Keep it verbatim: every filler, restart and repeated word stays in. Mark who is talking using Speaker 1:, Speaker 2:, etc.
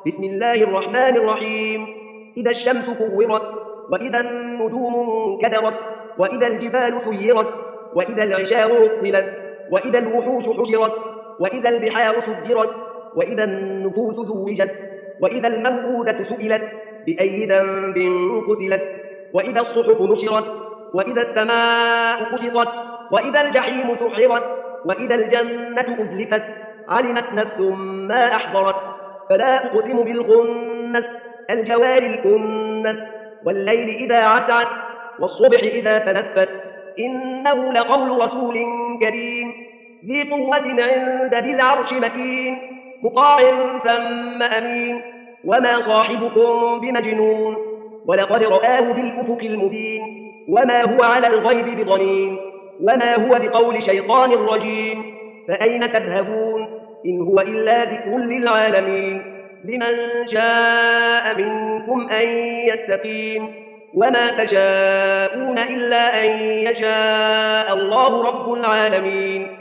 Speaker 1: بسم الله الرحمن الرحيم. إذا الشمس كورت، وإذا النجوم انكدرت، وإذا الجبال سيرت، وإذا العشار عطلت، وإذا الوحوش حشرت، وإذا البحار سجرت، وإذا النفوس زوجت، وإذا الموءودة سئلت بأي ذنب قتلت، وإذا الصحف نشرت، وإذا السماء كشطت، وإذا الجحيم سحرت، وإذا الجنة أزلفت، علمت نفس ما أحضرت. فلا أقسم بالخنس، الجوار الكنس، والليل إذا عسعس، والصبح إذا تنفس، إنه لقول رسول كريم ذي قوة عند ذي العرش مكين، مطاع ثم أمين. وما صاحبكم بمجنون، ولقد رآه بالأفق المبين، وما هو على الغيب بضنين، وما هو بقول شيطان رجيم. فأين تذهبون؟ إن هو إلا ذكر للعالمين. لمن شاء منكم أن يستقيم، وما تشاءون إلا أن يشاء الله رب العالمين.